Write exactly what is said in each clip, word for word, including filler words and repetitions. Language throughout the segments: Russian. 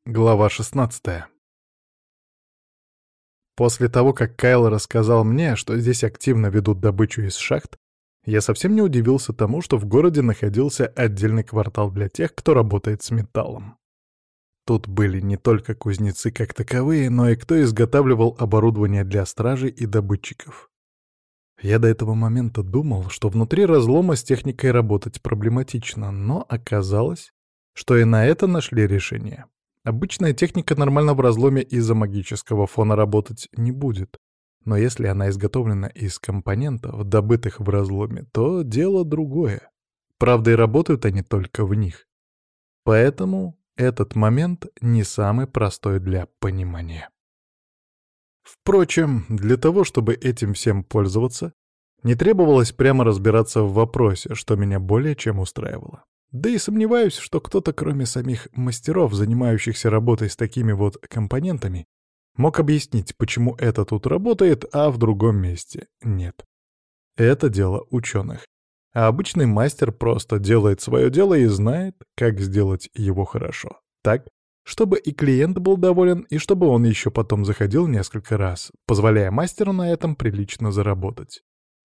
Глава шестнадцатая. После того, как Кайл рассказал мне, что здесь активно ведут добычу из шахт, я совсем не удивился тому, что в городе находился отдельный квартал для тех, кто работает с металлом. Тут были не только кузнецы как таковые, но и кто изготавливал оборудование для стражей и добытчиков. Я до этого момента думал, что внутри разлома с техникой работать проблематично, но оказалось, что и на это нашли решение. Обычная техника нормально в разломе из-за магического фона работать не будет. Но если она изготовлена из компонентов, добытых в разломе, то дело другое. Правда, и работают они только в них. Поэтому этот момент не самый простой для понимания. Впрочем, для того, чтобы этим всем пользоваться, не требовалось прямо разбираться в вопросе, что меня более чем устраивало. Да и сомневаюсь, что кто-то, кроме самих мастеров, занимающихся работой с такими вот компонентами, мог объяснить, почему это тут работает, а в другом месте нет. Это дело ученых. А обычный мастер просто делает свое дело и знает, как сделать его хорошо. Так, чтобы и клиент был доволен, и чтобы он еще потом заходил несколько раз, позволяя мастеру на этом прилично заработать.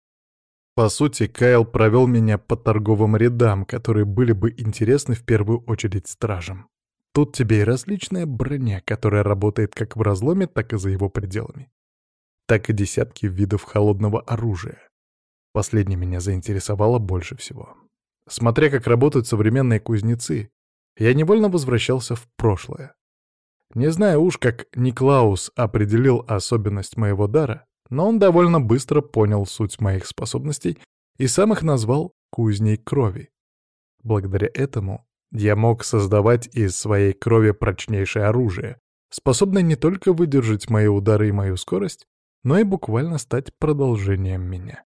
По сути, Кайл провел меня по торговым рядам, которые были бы интересны в первую очередь стражам. Тут тебе и различная броня, которая работает как в разломе, так и за его пределами. Так и десятки видов холодного оружия. Последнее меня заинтересовало больше всего. Смотря как работают современные кузнецы, я невольно возвращался в прошлое. Не знаю уж, как Никлаус определил особенность моего дара, но он довольно быстро понял суть моих способностей и сам их назвал «кузней крови». Благодаря этому я мог создавать из своей крови прочнейшее оружие, способное не только выдержать мои удары и мою скорость, но и буквально стать продолжением меня.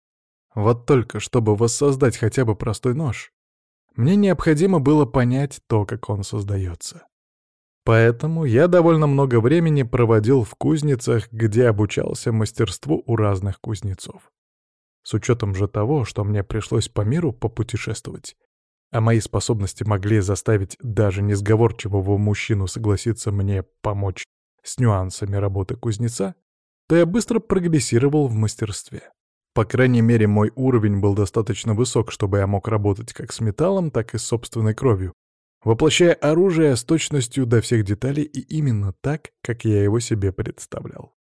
Вот только, чтобы воссоздать хотя бы простой нож, мне необходимо было понять то, как он создается. Поэтому я довольно много времени проводил в кузницах, где обучался мастерству у разных кузнецов. С учетом же того, что мне пришлось по миру попутешествовать, а мои способности могли заставить даже несговорчивого мужчину согласиться мне помочь с нюансами работы кузнеца, то я быстро прогрессировал в мастерстве. По крайней мере, мой уровень был достаточно высок, чтобы я мог работать как с металлом, так и с собственной кровью, воплощая оружие с точностью до всех деталей и именно так, как я его себе представлял.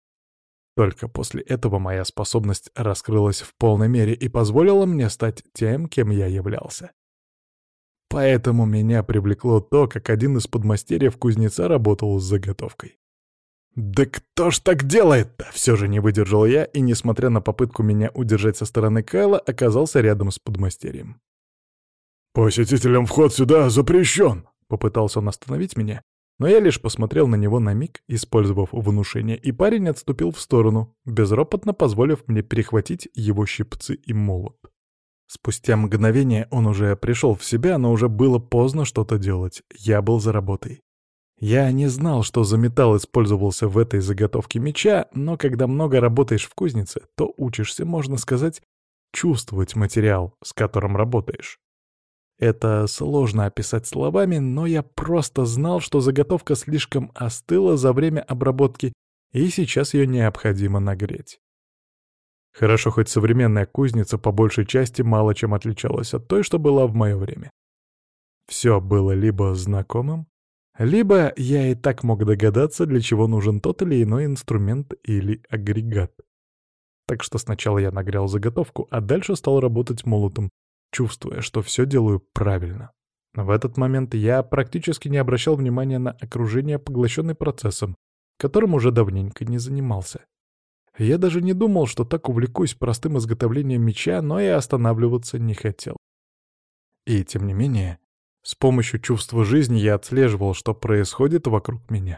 Только после этого моя способность раскрылась в полной мере и позволила мне стать тем, кем я являлся. Поэтому меня привлекло то, как один из подмастерьев кузнеца работал с заготовкой. «Да кто ж так делает-то?» — все же не выдержал я, и, несмотря на попытку меня удержать со стороны Кайла, оказался рядом с подмастерьем. «Посетителям вход сюда запрещен!» — попытался он остановить меня, но я лишь посмотрел на него на миг, использовав внушение, и парень отступил в сторону, безропотно позволив мне перехватить его щипцы и молот. Спустя мгновение он уже пришел в себя, но уже было поздно что-то делать. Я был за работой. Я не знал, что за металл использовался в этой заготовке меча, но когда много работаешь в кузнице, то учишься, можно сказать, чувствовать материал, с которым работаешь. Это сложно описать словами, но я просто знал, что заготовка слишком остыла за время обработки, и сейчас ее необходимо нагреть. Хорошо, хоть современная кузница по большей части мало чем отличалась от той, что была в мое время. Все было либо знакомым, либо я и так мог догадаться, для чего нужен тот или иной инструмент или агрегат. Так что сначала я нагрел заготовку, а дальше стал работать молотом, чувствуя, что все делаю правильно. В этот момент я практически не обращал внимания на окружение, поглощенный процессом, которым уже давненько не занимался. Я даже не думал, что так увлекусь простым изготовлением меча, но и останавливаться не хотел. И тем не менее, с помощью чувства жизни я отслеживал, что происходит вокруг меня.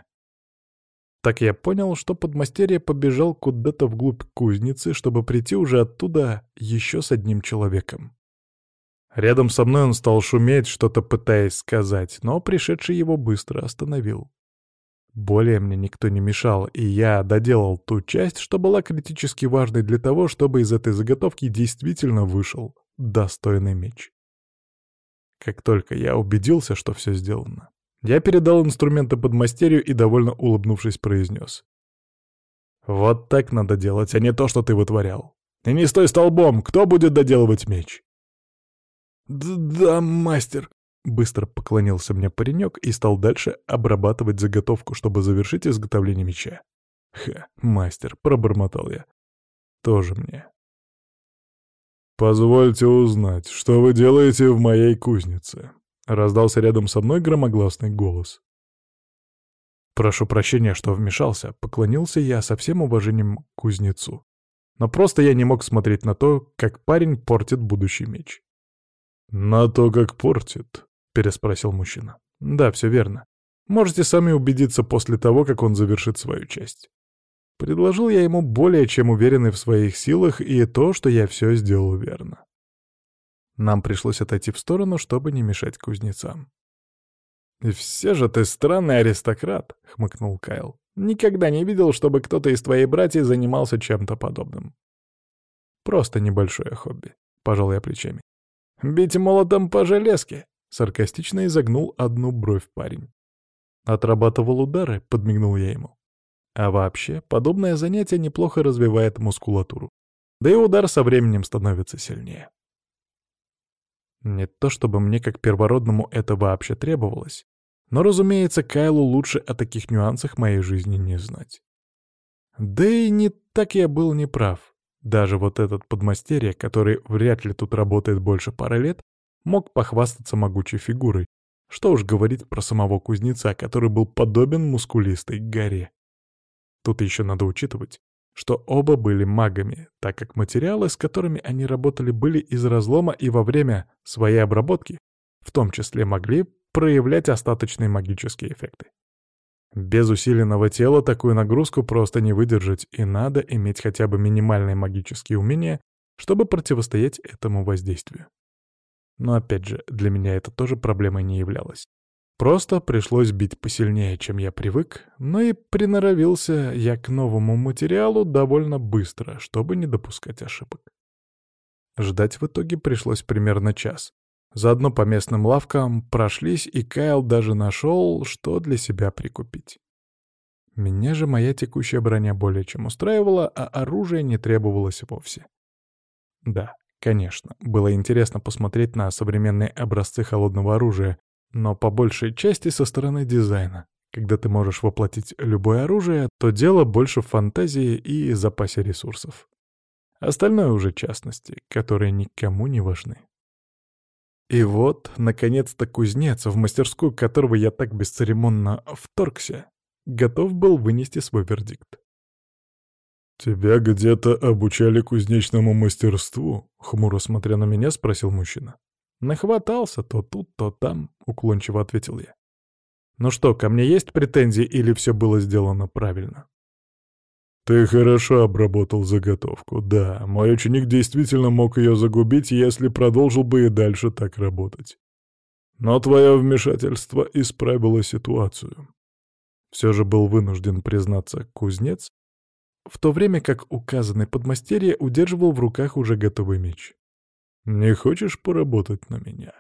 Так я понял, что подмастерье побежал куда-то вглубь кузницы, чтобы прийти уже оттуда еще с одним человеком. Рядом со мной он стал шуметь, что-то пытаясь сказать, но пришедший его быстро остановил. Более мне никто не мешал, и я доделал ту часть, что была критически важной для того, чтобы из этой заготовки действительно вышел достойный меч. Как только я убедился, что все сделано, Я передал инструменты подмастерью и, довольно улыбнувшись, произнес. «Вот так надо делать, а не то, что ты вытворял. И не стой столбом, кто будет доделывать меч?» «Да, мастер», — быстро поклонился мне паренек и стал дальше обрабатывать заготовку, чтобы завершить изготовление меча. «Ха, мастер», — пробормотал я. «Тоже мне». «Позвольте узнать, что вы делаете в моей кузнице?» — раздался рядом со мной громогласный голос. «Прошу прощения, что вмешался», — поклонился я со всем уважением к кузнецу. Но просто я не мог смотреть на то, как парень портит будущий меч. «На то, как портит?» — переспросил мужчина. «Да, все верно. Можете сами убедиться после того, как он завершит свою часть». Предложил я ему более чем уверенный в своих силах и то, что я все сделал верно. Нам пришлось отойти в сторону, чтобы не мешать кузнецам. «И все же ты странный аристократ», — хмыкнул Кайл. «Никогда не видел, чтобы кто-то из твоих братьев занимался чем-то подобным». «Просто небольшое хобби», — пожал я плечами. «Бить молотом по железке», — саркастично изогнул одну бровь парень. «Отрабатывал удары», — подмигнул я ему. А вообще, подобное занятие неплохо развивает мускулатуру. Да и удар со временем становится сильнее. Не то чтобы мне как первородному это вообще требовалось, но, разумеется, Кайлу лучше о таких нюансах моей жизни не знать. Да и не так я был неправ. Даже вот этот подмастерье, который вряд ли тут работает больше пары лет, мог похвастаться могучей фигурой. Что уж говорить про самого кузнеца, который был подобен мускулистой горе. Тут еще надо учитывать, что оба были магами, так как материалы, с которыми они работали, были из разлома и во время своей обработки, в том числе могли проявлять остаточные магические эффекты. Без усиленного тела такую нагрузку просто не выдержать, и надо иметь хотя бы минимальные магические умения, чтобы противостоять этому воздействию. Но опять же, для меня это тоже проблемой не являлось. Просто пришлось бить посильнее, чем я привык, но и приноровился я к новому материалу довольно быстро, чтобы не допускать ошибок. Ждать в итоге пришлось примерно час. Заодно по местным лавкам прошлись, и Кайл даже нашел, что для себя прикупить. Меня же моя текущая броня более чем устраивала, а оружие не требовалось вовсе. Да, конечно, было интересно посмотреть на современные образцы холодного оружия, но по большей части со стороны дизайна. Когда ты можешь воплотить любое оружие, то дело больше в фантазии и запасе ресурсов. Остальное уже частности, которые никому не важны. И вот, наконец-то, кузнец, в мастерскую которого я так бесцеремонно вторгся, готов был вынести свой вердикт. «Тебя где-то обучали кузнечному мастерству?» — хмуро смотря на меня, спросил мужчина. «Нахватался то тут, то там», — уклончиво ответил я. «Ну что, ко мне есть претензии или все было сделано правильно?» «Ты хорошо обработал заготовку, да. Мой ученик действительно мог ее загубить, если продолжил бы и дальше так работать. Но твое вмешательство исправило ситуацию». Все же был вынужден признаться кузнец, в то время как указанный подмастерье удерживал в руках уже готовый меч. «Не хочешь поработать на меня?»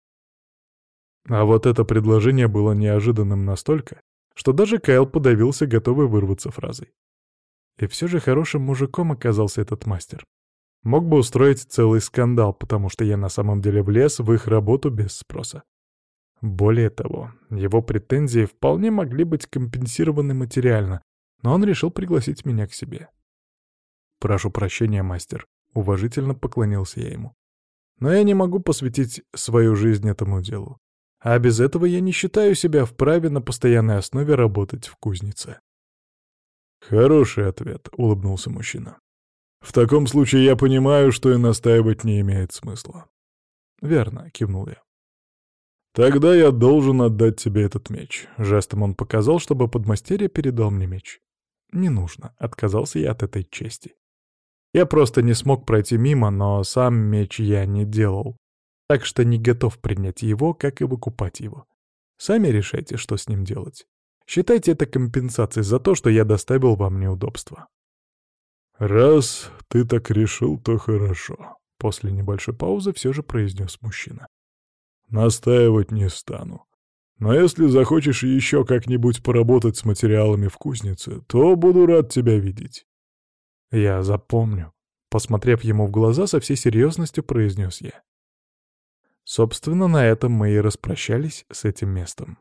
А вот это предложение было неожиданным настолько, что даже Кайл подавился, готовый вырваться фразой. И все же хорошим мужиком оказался этот мастер. Мог бы устроить целый скандал, потому что я на самом деле влез в их работу без спроса. Более того, его претензии вполне могли быть компенсированы материально, но он решил пригласить меня к себе. «Прошу прощения, мастер», — уважительно поклонился я ему. «Но я не могу посвятить свою жизнь этому делу. А без этого я не считаю себя вправе на постоянной основе работать в кузнице». «Хороший ответ», — улыбнулся мужчина. «В таком случае я понимаю, что и настаивать не имеет смысла». «Верно», — кивнул я. «Тогда я должен отдать тебе этот меч». Жестом он показал, чтобы подмастерье передал мне меч. «Не нужно», — отказался я от этой чести. Я просто не смог пройти мимо, но сам меч я не делал, так что не готов принять его, как и выкупать его. Сами решайте, что с ним делать. Считайте это компенсацией за то, что я доставил вам неудобства». «Раз ты так решил, то хорошо», — после небольшой паузы все же произнес мужчина. «Настаивать не стану. Но если захочешь еще как-нибудь поработать с материалами в кузнице, то буду рад тебя видеть». «Я запомню», — посмотрев ему в глаза, со всей серьезностью произнес я. Собственно, на этом мы и распрощались с этим местом.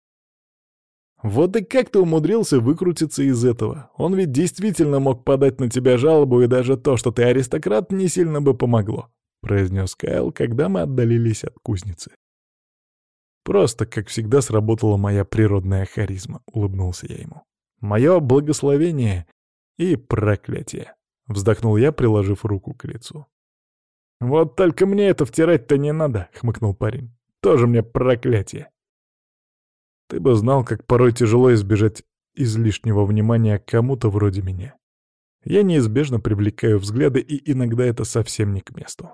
«Вот и как ты умудрился выкрутиться из этого? Он ведь действительно мог подать на тебя жалобу, и даже то, что ты аристократ, не сильно бы помогло», — произнес Кайл, когда мы отдалились от кузницы. «Просто, как всегда, сработала моя природная харизма», — улыбнулся я ему. «Мое благословение и проклятие», — вздохнул я, приложив руку к лицу. «Вот только мне это втирать-то не надо», — хмыкнул парень. «Тоже мне проклятие». «Ты бы знал, как порой тяжело избежать излишнего внимания к кому-то вроде меня. Я неизбежно привлекаю взгляды, и иногда это совсем не к месту».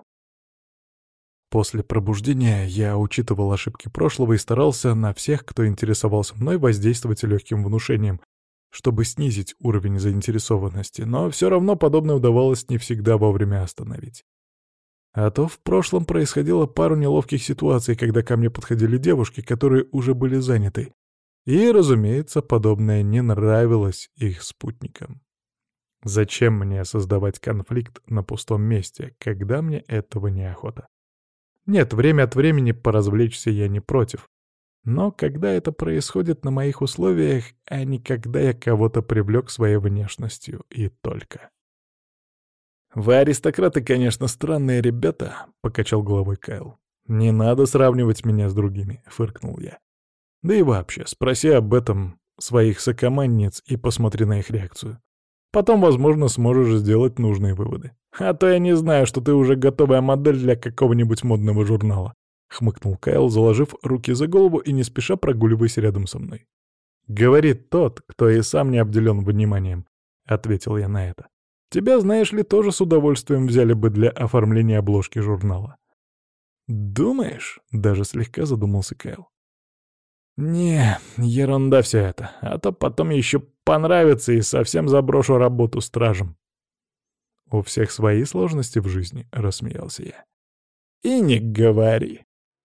После пробуждения я учитывал ошибки прошлого и старался на всех, кто интересовался мной, воздействовать легким внушением, чтобы снизить уровень заинтересованности, но все равно подобное удавалось не всегда вовремя остановить. А то в прошлом происходило пару неловких ситуаций, когда ко мне подходили девушки, которые уже были заняты. И, разумеется, подобное не нравилось их спутникам. Зачем мне создавать конфликт на пустом месте, когда мне этого неохота? Нет, время от времени поразвлечься я не против. Но когда это происходит на моих условиях, а не когда я кого-то привлек своей внешностью и только. «Вы, аристократы, конечно, странные ребята», — покачал головой Кайл. «Не надо сравнивать меня с другими», — фыркнул я. «Да и вообще, спроси об этом своих сокомандниц и посмотри на их реакцию. Потом, возможно, сможешь сделать нужные выводы. А то я не знаю, что ты уже готовая модель для какого-нибудь модного журнала», — хмыкнул Кайл, заложив руки за голову и не спеша прогуливаясь рядом со мной. «Говорит тот, кто и сам не обделен вниманием», — ответил я на это. «Тебя, знаешь ли, тоже с удовольствием взяли бы для оформления обложки журнала». «Думаешь?» — даже слегка задумался Кайл. «Не, ерунда все это, а то потом еще понравится и совсем заброшу работу стражем». «У всех свои сложности в жизни», — рассмеялся я. «И не говори».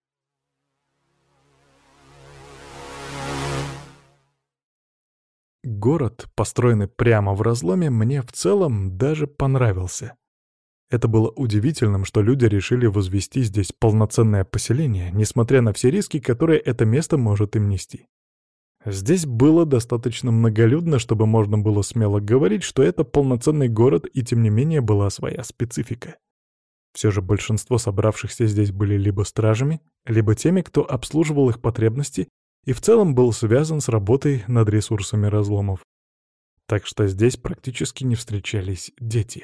Город, построенный прямо в разломе, мне в целом даже понравился. Это было удивительным, что люди решили возвести здесь полноценное поселение, несмотря на все риски, которые это место может им нести. Здесь было достаточно многолюдно, чтобы можно было смело говорить, что это полноценный город, и тем не менее была своя специфика. Все же большинство собравшихся здесь были либо стражами, либо теми, кто обслуживал их потребности и в целом был связан с работой над ресурсами разломов. Так что здесь практически не встречались дети.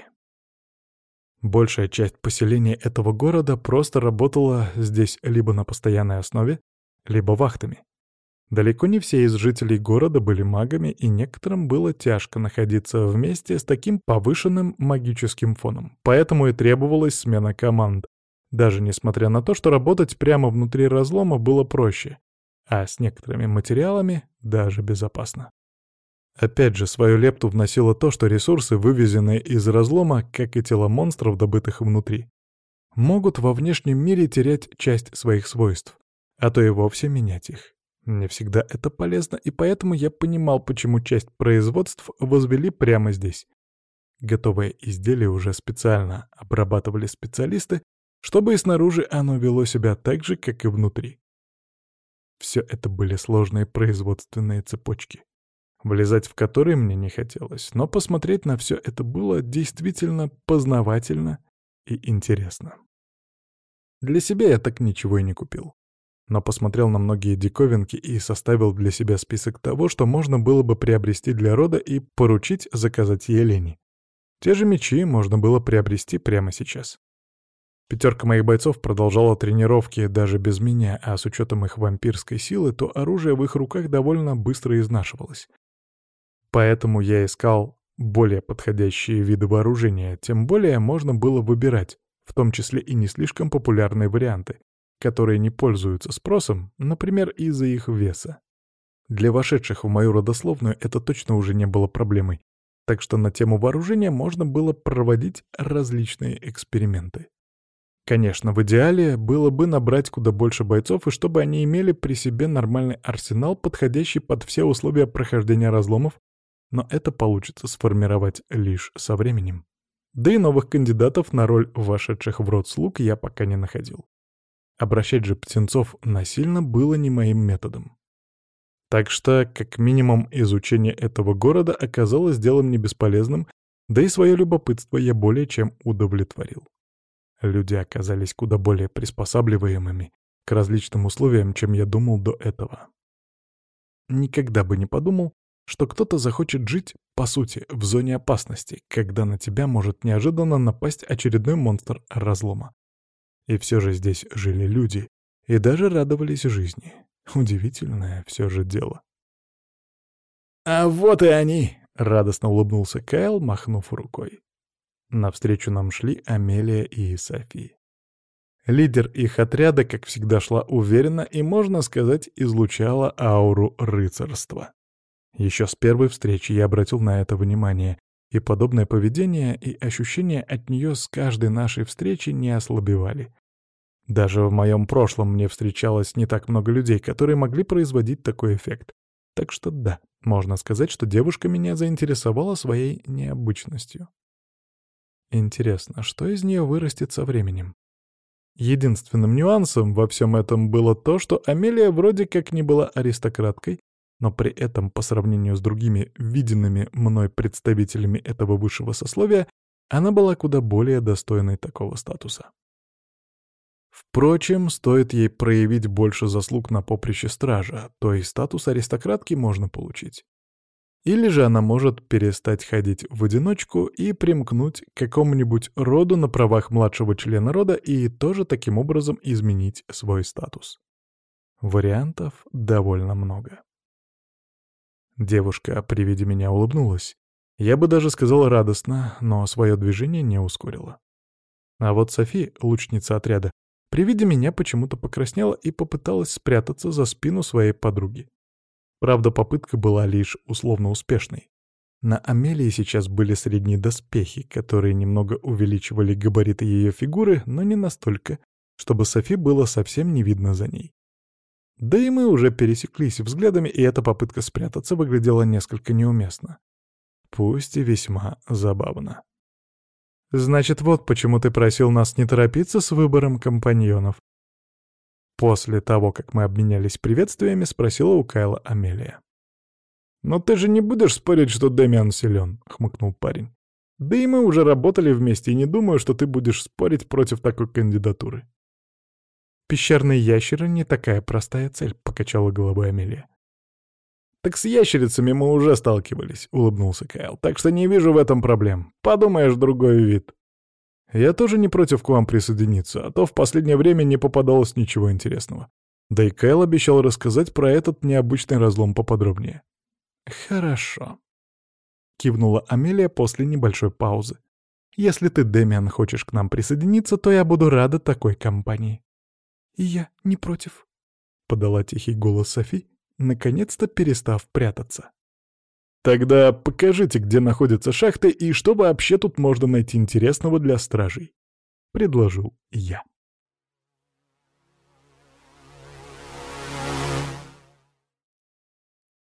Большая часть поселения этого города просто работала здесь либо на постоянной основе, либо вахтами. Далеко не все из жителей города были магами, и некоторым было тяжко находиться вместе с таким повышенным магическим фоном, поэтому и требовалась смена команд, даже несмотря на то, что работать прямо внутри разлома было проще, а с некоторыми материалами даже безопасно. Опять же, свою лепту вносило то, что ресурсы, вывезенные из разлома, как и тела монстров, добытых внутри, могут во внешнем мире терять часть своих свойств, а то и вовсе менять их. Не всегда это полезно, и поэтому я понимал, почему часть производств возвели прямо здесь. Готовое изделие уже специально обрабатывали специалисты, чтобы и снаружи оно вело себя так же, как и внутри. Все это были сложные производственные цепочки, влезать в которые мне не хотелось, но посмотреть на все это было действительно познавательно и интересно. Для себя я так ничего и не купил, но посмотрел на многие диковинки и составил для себя список того, что можно было бы приобрести для рода и поручить заказать Елене. Те же мечи можно было приобрести прямо сейчас. Пятерка моих бойцов продолжала тренировки даже без меня, а с учетом их вампирской силы, то оружие в их руках довольно быстро изнашивалось. Поэтому я искал более подходящие виды вооружения, тем более можно было выбирать, в том числе и не слишком популярные варианты, которые не пользуются спросом, например, из-за их веса. Для вошедших в мою родословную это точно уже не было проблемой, так что на тему вооружения можно было проводить различные эксперименты. Конечно, в идеале было бы набрать куда больше бойцов, и чтобы они имели при себе нормальный арсенал, подходящий под все условия прохождения разломов, но это получится сформировать лишь со временем. Да и новых кандидатов на роль вошедших в род слуг я пока не находил. Обращать же птенцов насильно было не моим методом. Так что, как минимум, изучение этого города оказалось делом не бесполезным, да и свое любопытство я более чем удовлетворил. Люди оказались куда более приспосабливаемыми к различным условиям, чем я думал до этого. Никогда бы не подумал, что кто-то захочет жить, по сути, в зоне опасности, когда на тебя может неожиданно напасть очередной монстр разлома. И все же здесь жили люди, и даже радовались жизни. Удивительное все же дело. «А вот и они!» — радостно улыбнулся Кайл, махнув рукой. Навстречу нам шли Амелия и Софи. Лидер их отряда, как всегда, шла уверенно и, можно сказать, излучала ауру рыцарства. Еще с первой встречи я обратил на это внимание, и подобное поведение и ощущения от нее с каждой нашей встречи не ослабевали. Даже в моем прошлом мне встречалось не так много людей, которые могли производить такой эффект. Так что да, можно сказать, что девушка меня заинтересовала своей необычностью. Интересно, что из нее вырастет со временем? Единственным нюансом во всем этом было то, что Амелия вроде как не была аристократкой, но при этом по сравнению с другими виденными мной представителями этого высшего сословия, она была куда более достойной такого статуса. Впрочем, стоит ей проявить больше заслуг на поприще стража, то и статус аристократки можно получить. Или же она может перестать ходить в одиночку и примкнуть к какому-нибудь роду на правах младшего члена рода и тоже таким образом изменить свой статус. Вариантов довольно много. Девушка при виде меня улыбнулась. Я бы даже сказал радостно, но свое движение не ускорила. А вот Софи, лучница отряда, при виде меня почему-то покраснела и попыталась спрятаться за спину своей подруги. Правда, попытка была лишь условно успешной. На Амелии сейчас были средние доспехи, которые немного увеличивали габариты ее фигуры, но не настолько, чтобы Софи было совсем не видно за ней. Да и мы уже пересеклись взглядами, и эта попытка спрятаться выглядела несколько неуместно. Пусть и весьма забавно. «Значит, вот почему ты просил нас не торопиться с выбором компаньонов». После того, как мы обменялись приветствиями, спросила у Кайла Амелия. «Но ты же не будешь спорить, что Дэмиан силен?» — хмыкнул парень. «Да и мы уже работали вместе, и не думаю, что ты будешь спорить против такой кандидатуры». «Пещерные ящеры — не такая простая цель», — покачала головой Амелия. «Так с ящерицами мы уже сталкивались», — улыбнулся Кайл, «так что не вижу в этом проблем. Подумаешь, другой вид». «Я тоже не против к вам присоединиться, а то в последнее время не попадалось ничего интересного. Да и Кайл обещал рассказать про этот необычный разлом поподробнее». «Хорошо», — кивнула Амелия после небольшой паузы. «Если ты, Дэмиан, хочешь к нам присоединиться, то я буду рада такой компании». «И я не против», — подала тихий голос Софи, наконец-то перестав прятаться. «Тогда покажите, где находятся шахты и что вообще тут можно найти интересного для стражей», — предложил я.